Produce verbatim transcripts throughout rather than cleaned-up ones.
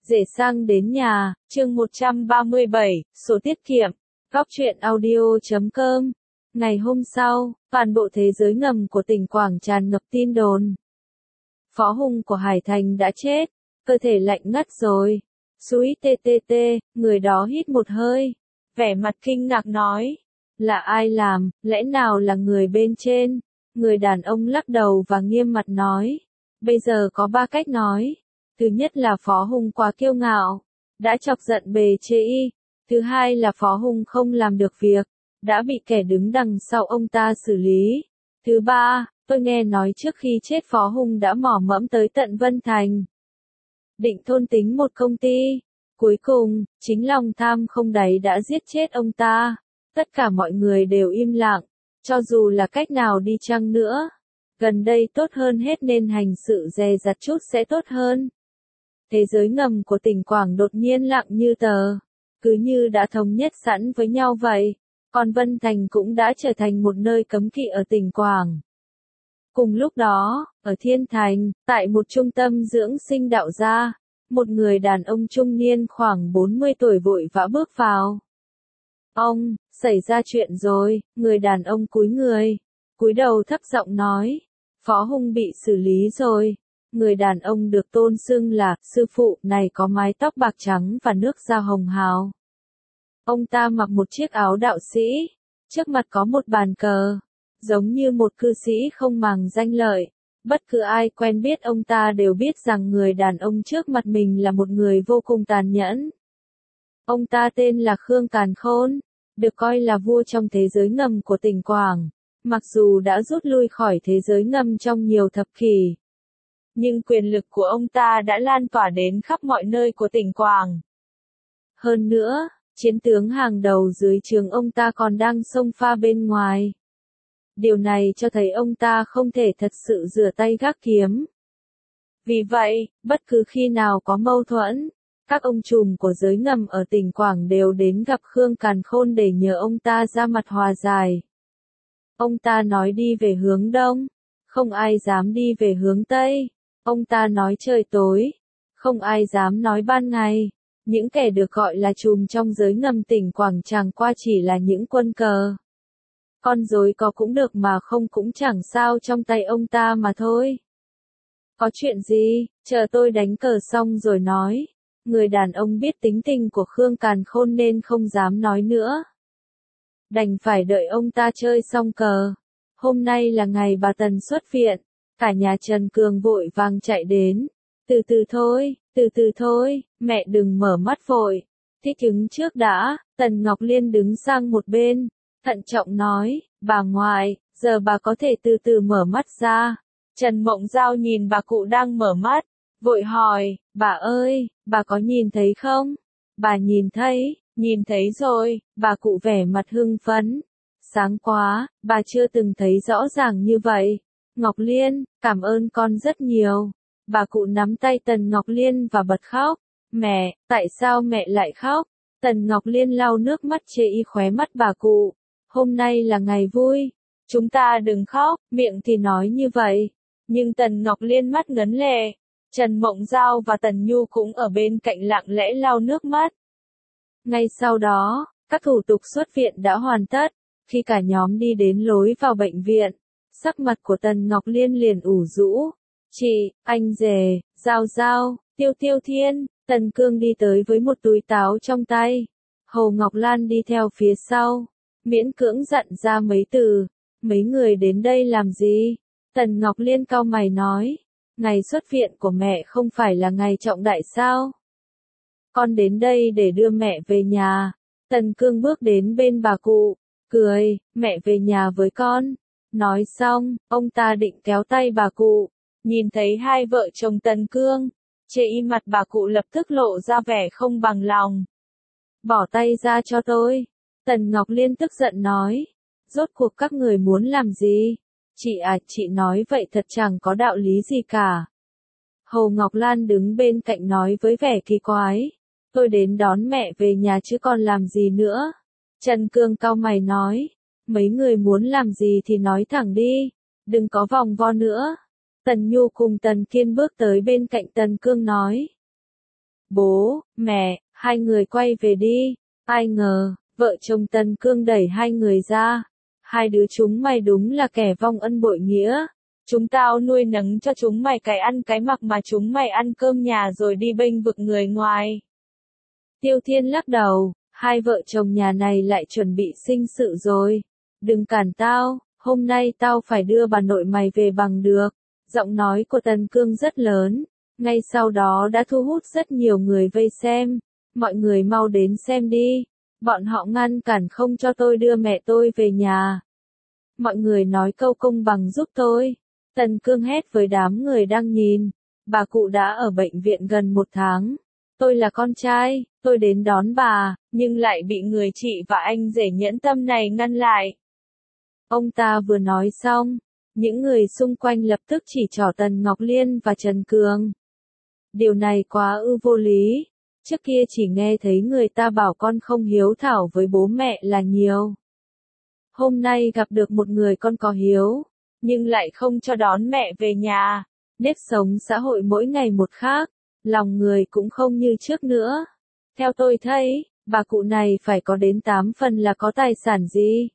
Rể sang đến nhà, chương một trăm ba mươi bảy, số tiết kiệm, góc truyện audio chấm com. Ngày hôm sau, toàn bộ thế giới ngầm của tỉnh Quảng tràn ngập tin đồn. Phó hung của Hải Thành đã chết, cơ thể lạnh ngắt rồi. Súi tê tê tê, người đó hít một hơi, vẻ mặt kinh ngạc nói. Là ai làm, lẽ nào là người bên trên? Người đàn ông lắc đầu và nghiêm mặt nói. Bây giờ có ba cách nói. Thứ nhất là Phó Hung quá kiêu ngạo, đã chọc giận bề trên. Thứ hai là Phó Hung không làm được việc, đã bị kẻ đứng đằng sau ông ta xử lý. Thứ ba, tôi nghe nói trước khi chết Phó Hung đã mò mẫm tới tận Vân Thành, định thôn tính một công ty. Cuối cùng, chính lòng tham không đáy đã giết chết ông ta. Tất cả mọi người đều im lặng, cho dù là cách nào đi chăng nữa. Gần đây tốt hơn hết nên hành sự dè dặt chút sẽ tốt hơn. Thế giới ngầm của tỉnh Quảng đột nhiên lặng như tờ, cứ như đã thống nhất sẵn với nhau vậy. Còn Vân Thành cũng đã trở thành một nơi cấm kỵ ở tỉnh Quảng. Cùng lúc đó, ở Thiên Thành, tại một trung tâm dưỡng sinh đạo gia, một người đàn ông trung niên khoảng bốn mươi tuổi vội vã bước vào. Ông, xảy ra chuyện rồi, người đàn ông cúi người, cúi đầu thấp giọng nói. Phó Hung bị xử lý rồi. Người đàn ông được tôn xưng là sư phụ này có mái tóc bạc trắng và nước da hồng hào. Ông ta mặc một chiếc áo đạo sĩ, trước mặt có một bàn cờ, giống như một cư sĩ không màng danh lợi. Bất cứ ai quen biết ông ta đều biết rằng người đàn ông trước mặt mình là một người vô cùng tàn nhẫn. Ông ta tên là Khương Càn Khôn, được coi là vua trong thế giới ngầm của tỉnh Quảng. Mặc dù đã rút lui khỏi thế giới ngầm trong nhiều thập kỷ, nhưng quyền lực của ông ta đã lan tỏa đến khắp mọi nơi của tỉnh Quảng. Hơn nữa, chiến tướng hàng đầu dưới trướng ông ta còn đang xông pha bên ngoài. Điều này cho thấy ông ta không thể thật sự rửa tay gác kiếm. Vì vậy, bất cứ khi nào có mâu thuẫn, các ông trùm của giới ngầm ở tỉnh Quảng đều đến gặp Khương Càn Khôn để nhờ ông ta ra mặt hòa giải. Ông ta nói đi về hướng đông, không ai dám đi về hướng tây. Ông ta nói trời tối, không ai dám nói ban ngày. Những kẻ được gọi là trùm trong giới ngầm tỉnh Quảng chẳng qua chỉ là những quân cờ. Con rối có cũng được mà không cũng chẳng sao trong tay ông ta mà thôi. Có chuyện gì, chờ tôi đánh cờ xong rồi nói. Người đàn ông biết tính tình của Khương Càn Khôn nên không dám nói nữa. Đành phải đợi ông ta chơi xong cờ. Hôm nay là ngày bà Tần xuất viện, cả nhà Trần Cường vội vàng chạy đến. Từ từ thôi, từ từ thôi, mẹ đừng mở mắt vội. Thích ứng trước đã. Tần Ngọc Liên đứng sang một bên, thận trọng nói, bà ngoại, giờ bà có thể từ từ mở mắt ra. Trần Mộng Giao nhìn bà cụ đang mở mắt, vội hỏi, bà ơi, bà có nhìn thấy không? Bà nhìn thấy, nhìn thấy rồi, bà cụ vẻ mặt hưng phấn. Sáng quá, bà chưa từng thấy rõ ràng như vậy. Ngọc Liên, cảm ơn con rất nhiều. Bà cụ nắm tay Tần Ngọc Liên và bật khóc. Mẹ, tại sao mẹ lại khóc? Tần Ngọc Liên lau nước mắt chê y khóe mắt bà cụ. Hôm nay là ngày vui. Chúng ta đừng khóc, miệng thì nói như vậy. Nhưng Tần Ngọc Liên mắt ngấn lệ. Trần Mộng Giao và Tần Nhu cũng ở bên cạnh lặng lẽ lau nước mắt. Ngay sau đó, các thủ tục xuất viện đã hoàn tất. Khi cả nhóm đi đến lối vào bệnh viện, sắc mặt của Tần Ngọc Liên liền ủ rũ. Chị, anh rể, Giao Giao, Tiêu Tiêu Thiên, Tần Cương đi tới với một túi táo trong tay. Hồ Ngọc Lan đi theo phía sau, miễn cưỡng dặn ra mấy từ. Mấy người đến đây làm gì? Tần Ngọc Liên cau mày nói. Ngày xuất viện của mẹ không phải là ngày trọng đại sao? Con đến đây để đưa mẹ về nhà. Tần Cương bước đến bên bà cụ, cười, mẹ về nhà với con. Nói xong, ông ta định kéo tay bà cụ. Nhìn thấy hai vợ chồng Tần Cương, chê y mặt bà cụ lập tức lộ ra vẻ không bằng lòng. Bỏ tay ra cho tôi. Tần Ngọc Liên tức giận nói. Rốt cuộc các người muốn làm gì? Chị à, chị nói vậy thật chẳng có đạo lý gì cả. Hồ Ngọc Lan đứng bên cạnh nói với vẻ kỳ quái. Tôi đến đón mẹ về nhà chứ còn làm gì nữa. Trần Cương cau mày nói. Mấy người muốn làm gì thì nói thẳng đi. Đừng có vòng vo nữa. Tần Nhu cùng Tần Kiên bước tới bên cạnh Tần Cương nói. Bố, mẹ, hai người quay về đi. Ai ngờ, vợ chồng Tần Cương đẩy hai người ra. Hai đứa chúng mày đúng là kẻ vong ân bội nghĩa. Chúng tao nuôi nấng cho chúng mày cái ăn cái mặc mà chúng mày ăn cơm nhà rồi đi bênh vực người ngoài. Tiêu Thiên lắc đầu, hai vợ chồng nhà này lại chuẩn bị sinh sự rồi. Đừng cản tao, hôm nay tao phải đưa bà nội mày về bằng được. Giọng nói của Tần Cương rất lớn, ngay sau đó đã thu hút rất nhiều người vây xem. Mọi người mau đến xem đi, bọn họ ngăn cản không cho tôi đưa mẹ tôi về nhà. Mọi người nói câu công bằng giúp tôi. Tần Cương hét với đám người đang nhìn, bà cụ đã ở bệnh viện gần một tháng. Tôi là con trai, tôi đến đón bà, nhưng lại bị người chị và anh rể nhẫn tâm này ngăn lại. Ông ta vừa nói xong, những người xung quanh lập tức chỉ trỏ Tần Ngọc Liên và Trần Cường. Điều này quá ư vô lý, trước kia chỉ nghe thấy người ta bảo con không hiếu thảo với bố mẹ là nhiều. Hôm nay gặp được một người con có hiếu, nhưng lại không cho đón mẹ về nhà. Nếp sống xã hội mỗi ngày một khác, lòng người cũng không như trước nữa. Theo tôi thấy, bà cụ này phải có đến tám phần là có tài sản gì.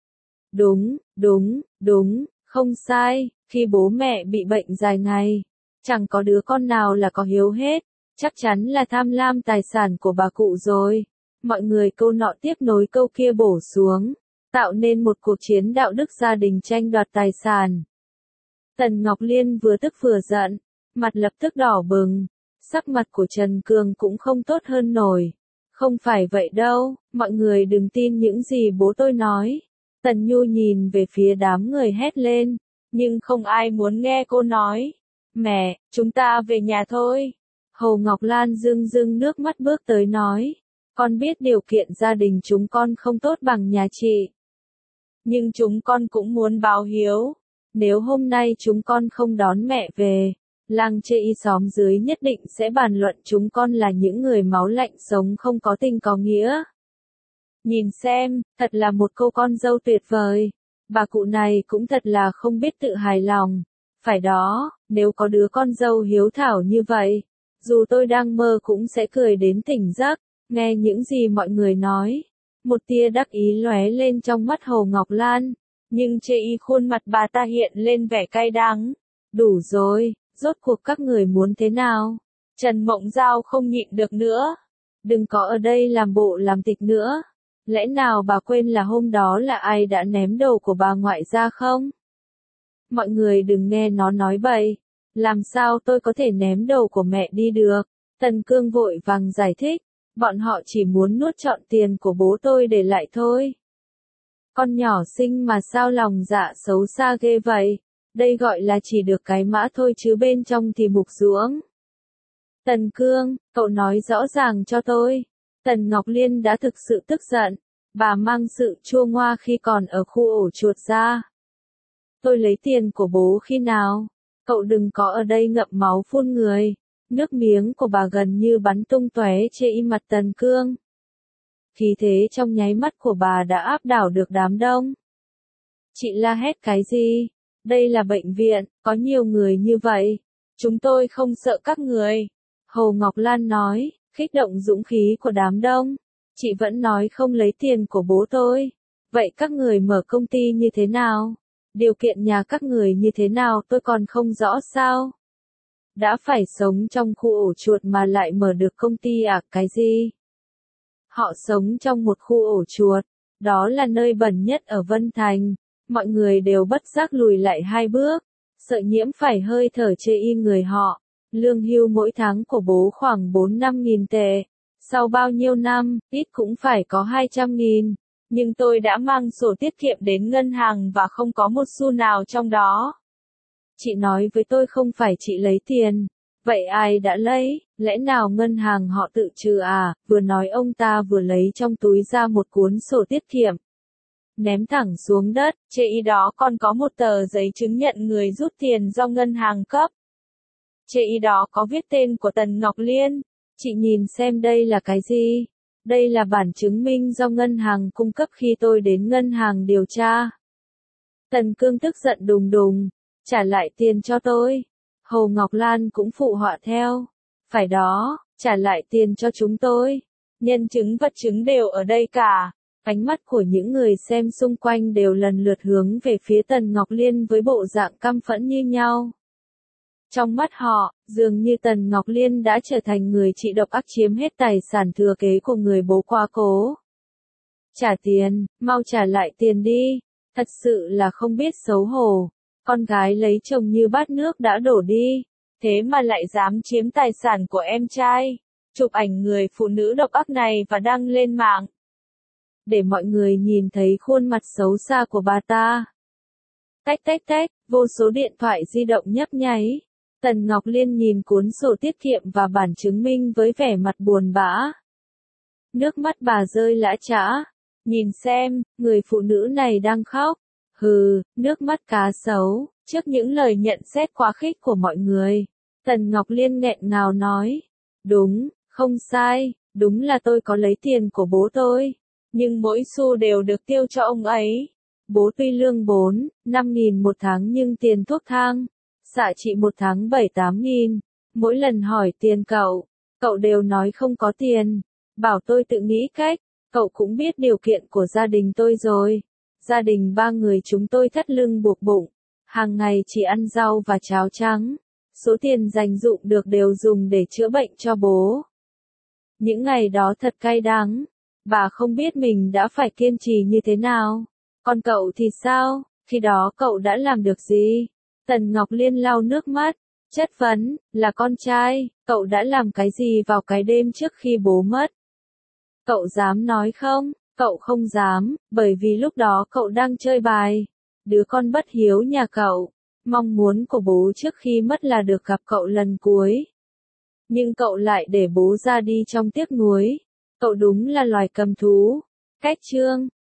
Đúng, đúng, đúng, không sai, khi bố mẹ bị bệnh dài ngày, chẳng có đứa con nào là có hiếu hết, chắc chắn là tham lam tài sản của bà cụ rồi. Mọi người câu nọ tiếp nối câu kia bổ xuống, tạo nên một cuộc chiến đạo đức gia đình tranh đoạt tài sản. Tần Ngọc Liên vừa tức vừa giận, mặt lập tức đỏ bừng, sắc mặt của Trần Cường cũng không tốt hơn nổi. Không phải vậy đâu, mọi người đừng tin những gì bố tôi nói. Tần Nhu nhìn về phía đám người hét lên, nhưng không ai muốn nghe cô nói. Mẹ, chúng ta về nhà thôi. Hồ Ngọc Lan rưng rưng nước mắt bước tới nói, con biết điều kiện gia đình chúng con không tốt bằng nhà chị. Nhưng chúng con cũng muốn báo hiếu. Nếu hôm nay chúng con không đón mẹ về, làng chê y xóm dưới nhất định sẽ bàn luận chúng con là những người máu lạnh sống không có tình có nghĩa. Nhìn xem, thật là một cô con dâu tuyệt vời. Bà cụ này cũng thật là không biết tự hài lòng. Phải đó, nếu có đứa con dâu hiếu thảo như vậy, dù tôi đang mơ cũng sẽ cười đến tỉnh giấc. Nghe những gì mọi người nói, một tia đắc ý lóe lên trong mắt Hồ Ngọc Lan, nhưng chê y khuôn mặt bà ta hiện lên vẻ cay đắng. Đủ rồi, rốt cuộc các người muốn thế nào? Trần Mộng Giao không nhịn được nữa. Đừng có ở đây làm bộ làm tịch nữa. Lẽ nào bà quên là hôm đó là ai đã ném đồ của bà ngoại ra không? Mọi người đừng nghe nó nói bậy. Làm sao tôi có thể ném đồ của mẹ đi được? Tần Cương vội vàng giải thích. Bọn họ chỉ muốn nuốt trọn tiền của bố tôi để lại thôi. Con nhỏ xinh mà sao lòng dạ xấu xa ghê vậy? Đây gọi là chỉ được cái mã thôi chứ bên trong thì mục ruỗng. Tần Cương, cậu nói rõ ràng cho tôi. Tần Ngọc Liên đã thực sự tức giận. Bà mang sự chua ngoa khi còn ở khu ổ chuột ra. Tôi lấy tiền của bố khi nào? Cậu đừng có ở đây ngậm máu phun người. Nước miếng của bà gần như bắn tung tóe trên y mặt Tần Cương. Khí thế trong nháy mắt của bà đã áp đảo được đám đông. Chị la hét cái gì? Đây là bệnh viện, có nhiều người như vậy. Chúng tôi không sợ các người. Hồ Ngọc Lan nói, kích động dũng khí của đám đông. Chị vẫn nói không lấy tiền của bố tôi. Vậy các người mở công ty như thế nào? Điều kiện nhà các người như thế nào tôi còn không rõ sao? Đã phải sống trong khu ổ chuột mà lại mở được công ty à, cái gì? Họ sống trong một khu ổ chuột, đó là nơi bẩn nhất ở Vân Thành. Mọi người đều bất giác lùi lại hai bước, sợ nhiễm phải hơi thở chê y người họ. Lương hưu mỗi tháng của bố khoảng bốn năm nghìn tệ. Sau bao nhiêu năm, ít cũng phải có hai trăm nghìn. Nhưng tôi đã mang sổ tiết kiệm đến ngân hàng và không có một xu nào trong đó. Chị nói với tôi không phải chị lấy tiền. Vậy ai đã lấy? Lẽ nào ngân hàng họ tự trừ à? Vừa nói ông ta vừa lấy trong túi ra một cuốn sổ tiết kiệm. Ném thẳng xuống đất, chê y đó còn có một tờ giấy chứng nhận người rút tiền do ngân hàng cấp. Chê y đó có viết tên của Tần Ngọc Liên. Chị nhìn xem đây là cái gì? Đây là bản chứng minh do ngân hàng cung cấp khi tôi đến ngân hàng điều tra. Tần Cương tức giận đùng đùng. Trả lại tiền cho tôi. Hồ Ngọc Lan cũng phụ họa theo. Phải đó, Trả lại tiền cho chúng tôi. Nhân chứng vật chứng đều ở đây cả. Ánh mắt của những người xem xung quanh đều lần lượt hướng về phía Tần Ngọc Liên với bộ dạng căm phẫn như nhau. Trong mắt họ, dường như Tần Ngọc Liên đã trở thành người trị độc ác chiếm hết tài sản thừa kế của người bố quá cố. Trả tiền, mau trả lại tiền đi. Thật sự là không biết xấu hổ. Con gái lấy chồng như bát nước đã đổ đi. Thế mà lại dám chiếm tài sản của em trai. Chụp ảnh người phụ nữ độc ác này và đăng lên mạng. Để mọi người nhìn thấy khuôn mặt xấu xa của bà ta. Tách tách tách, vô số điện thoại di động nhấp nháy. Tần Ngọc Liên nhìn cuốn sổ tiết kiệm và bản chứng minh với vẻ mặt buồn bã. Nước mắt bà rơi lã chã. Nhìn xem, người phụ nữ này đang khóc. Hừ, nước mắt cá sấu. Trước những lời nhận xét quá khích của mọi người, Tần Ngọc Liên nghẹn ngào nói. Đúng, không sai, đúng là tôi có lấy tiền của bố tôi. Nhưng mỗi xu đều được tiêu cho ông ấy. Bố tuy lương bốn, năm nghìn một tháng nhưng tiền thuốc thang, xạ trị một tháng bảy tám nghìn. Mỗi lần hỏi tiền cậu, cậu đều nói không có tiền. Bảo tôi tự nghĩ cách, cậu cũng biết điều kiện của gia đình tôi rồi. Gia đình ba người chúng tôi thắt lưng buộc bụng. Hàng ngày chỉ ăn rau và cháo trắng. Số tiền dành dụm được đều dùng để chữa bệnh cho bố. Những ngày đó thật cay đắng. Bà không biết mình đã phải kiên trì như thế nào. Còn cậu thì sao? Khi đó cậu đã làm được gì? Tần Ngọc Liên lau nước mắt, chất vấn, là con trai, cậu đã làm cái gì vào cái đêm trước khi bố mất? Cậu dám nói không? Cậu không dám, bởi vì lúc đó cậu đang chơi bài. Đứa con bất hiếu nhà cậu. Mong muốn của bố trước khi mất là được gặp cậu lần cuối. Nhưng cậu lại để bố ra đi trong tiếc nuối. Cậu đúng là loài cầm thú. Cách chương